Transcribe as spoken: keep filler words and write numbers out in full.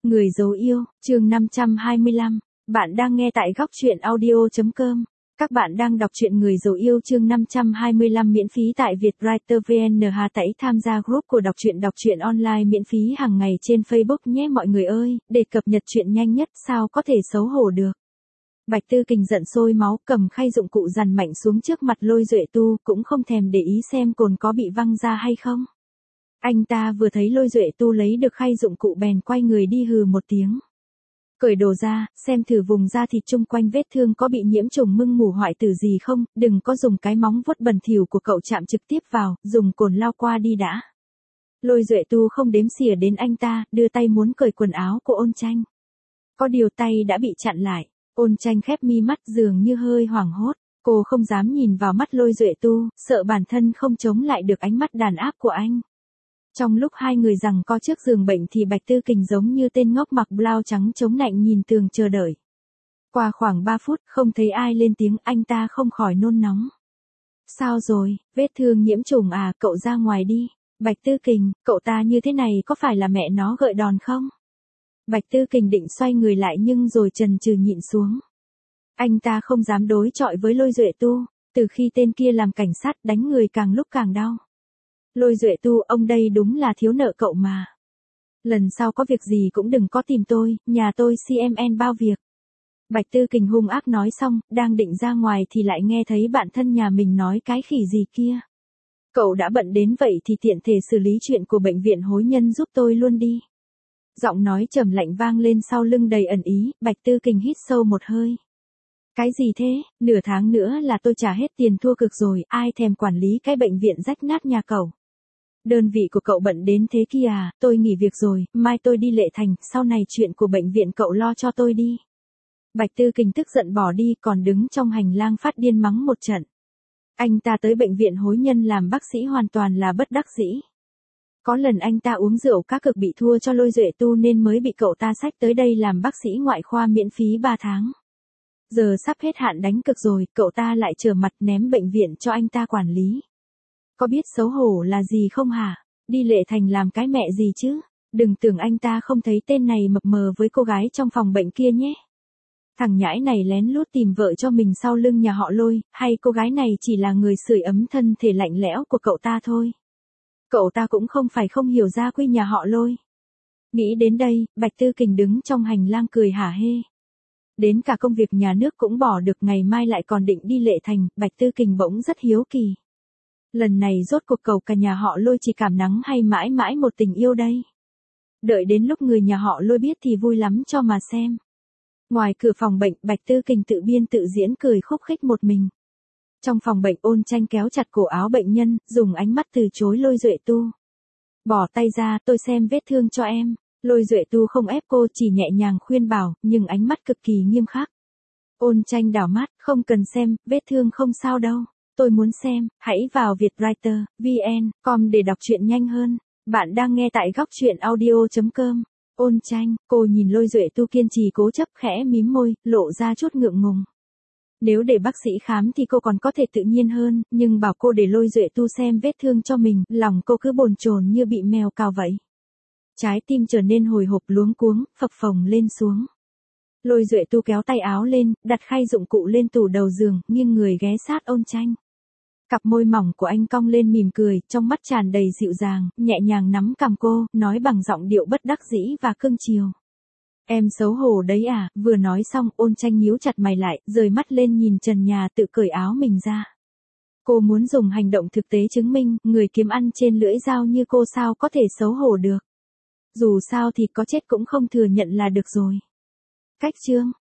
Người dấu yêu, chương năm trăm hai mươi lăm. Bạn đang nghe tại góc truyện audio chấm com. Các bạn đang đọc truyện Người dấu yêu chương năm trăm hai mươi lăm miễn phí tại Vietwriter vê en. Hà tẩy tham gia group của đọc truyện đọc truyện online miễn phí hàng ngày trên Facebook nhé mọi người ơi, để cập nhật truyện nhanh nhất sao có thể xấu hổ được. Bạch Tư Kình giận sôi máu, cầm khay dụng cụ dằn mạnh xuống trước mặt Lôi Duệ Tu, cũng không thèm để ý xem cồn có bị văng ra hay không. Anh ta vừa thấy Lôi Duệ Tu lấy được khay dụng cụ bèn quay người đi hừ một tiếng. Cởi đồ ra, xem thử vùng da thịt chung quanh vết thương có bị nhiễm trùng mưng mủ hoại tử gì không, đừng có dùng cái móng vuốt bẩn thỉu của cậu chạm trực tiếp vào, dùng cồn lao qua đi đã. Lôi Duệ Tu không đếm xỉa đến anh ta, đưa tay muốn cởi quần áo của Ôn Tranh. Có điều tay đã bị chặn lại, Ôn Tranh khép mi mắt dường như hơi hoảng hốt, cô không dám nhìn vào mắt Lôi Duệ Tu, sợ bản thân không chống lại được ánh mắt đàn áp của anh. Trong lúc hai người giằng co trước giường bệnh thì Bạch Tư Kình giống như tên ngốc mặc blau trắng chống nạnh nhìn tường chờ đợi. Qua khoảng ba phút không thấy ai lên tiếng, anh ta không khỏi nôn nóng. Sao rồi, vết thương nhiễm trùng à, cậu ra ngoài đi. Bạch Tư Kình, cậu ta như thế này có phải là mẹ nó gợi đòn không? Bạch Tư Kình định xoay người lại nhưng rồi chần chừ nhịn xuống. Anh ta không dám đối chọi với Lôi Duệ Tu, từ khi tên kia làm cảnh sát đánh người càng lúc càng đau. Lôi Duệ Tu, ông đây đúng là thiếu nợ cậu mà. Lần sau có việc gì cũng đừng có tìm tôi, nhà tôi xê em en bao việc. Bạch Tư Kình hung ác nói xong, đang định ra ngoài thì lại nghe thấy bạn thân nhà mình nói cái khỉ gì kia. Cậu đã bận đến vậy thì tiện thể xử lý chuyện của bệnh viện hối nhân giúp tôi luôn đi. Giọng nói trầm lạnh vang lên sau lưng đầy ẩn ý, Bạch Tư Kình hít sâu một hơi. Cái gì thế, nửa tháng nữa là tôi trả hết tiền thua cực rồi, ai thèm quản lý cái bệnh viện rách nát nhà cậu. Đơn vị của cậu bận đến thế kia à, tôi nghỉ việc rồi, mai tôi đi Lệ Thành, sau này chuyện của bệnh viện cậu lo cho tôi đi. Bạch Tư Kình tức giận bỏ đi, còn đứng trong hành lang phát điên mắng một trận. Anh ta tới bệnh viện hối nhân làm bác sĩ hoàn toàn là bất đắc dĩ. Có lần anh ta uống rượu cá cực bị thua cho Lôi Duệ Tu nên mới bị cậu ta xách tới đây làm bác sĩ ngoại khoa miễn phí ba tháng. Giờ sắp hết hạn đánh cực rồi, cậu ta lại trở mặt ném bệnh viện cho anh ta quản lý. Có biết xấu hổ là gì không hả? Đi Lệ Thành làm cái mẹ gì chứ? Đừng tưởng anh ta không thấy tên này mập mờ với cô gái trong phòng bệnh kia nhé. Thằng nhãi này lén lút tìm vợ cho mình sau lưng nhà họ Lôi, hay cô gái này chỉ là người sưởi ấm thân thể lạnh lẽo của cậu ta thôi. Cậu ta cũng không phải không hiểu gia quy nhà họ Lôi. Nghĩ đến đây, Bạch Tư Kình đứng trong hành lang cười hả hê. Đến cả công việc nhà nước cũng bỏ được, ngày mai lại còn định đi Lệ Thành, Bạch Tư Kình bỗng rất hiếu kỳ. Lần này rốt cuộc cầu cả nhà họ Lôi chỉ cảm nắng hay mãi mãi một tình yêu đây. Đợi đến lúc người nhà họ Lôi biết thì vui lắm cho mà xem. Ngoài cửa phòng bệnh, Bạch Tư Kình tự biên tự diễn cười khúc khích một mình. Trong phòng bệnh, Ôn Tranh kéo chặt cổ áo bệnh nhân, dùng ánh mắt từ chối Lôi Duệ Tu. Bỏ tay ra, tôi xem vết thương cho em. Lôi Duệ Tu không ép cô, chỉ nhẹ nhàng khuyên bảo, nhưng ánh mắt cực kỳ nghiêm khắc. Ôn Tranh đảo mắt, không cần xem, vết thương không sao đâu. Tôi muốn xem, hãy vào Vietwriter vê en com để đọc truyện nhanh hơn. Bạn đang nghe tại góc truyện audio chấm com. Ôn Tranh, cô nhìn Lôi Duệ Tu kiên trì cố chấp khẽ mím môi, lộ ra chút ngượng ngùng. Nếu để bác sĩ khám thì cô còn có thể tự nhiên hơn, nhưng bảo cô để Lôi Duệ Tu xem vết thương cho mình, lòng cô cứ bồn chồn như bị mèo cào vậy. Trái tim trở nên hồi hộp luống cuống, phập phồng lên xuống. Lôi Duệ Tu kéo tay áo lên, đặt khay dụng cụ lên tủ đầu giường, nghiêng người ghé sát Ôn Tranh. Cặp môi mỏng của anh cong lên mỉm cười, trong mắt tràn đầy dịu dàng, nhẹ nhàng nắm cằm cô, nói bằng giọng điệu bất đắc dĩ và cưng chiều. Em xấu hổ đấy à, vừa nói xong, Ôn Tranh nhíu chặt mày lại, rời mắt lên nhìn trần nhà tự cởi áo mình ra. Cô muốn dùng hành động thực tế chứng minh, người kiếm ăn trên lưỡi dao như cô sao có thể xấu hổ được. Dù sao thì có chết cũng không thừa nhận là được rồi. Cách chương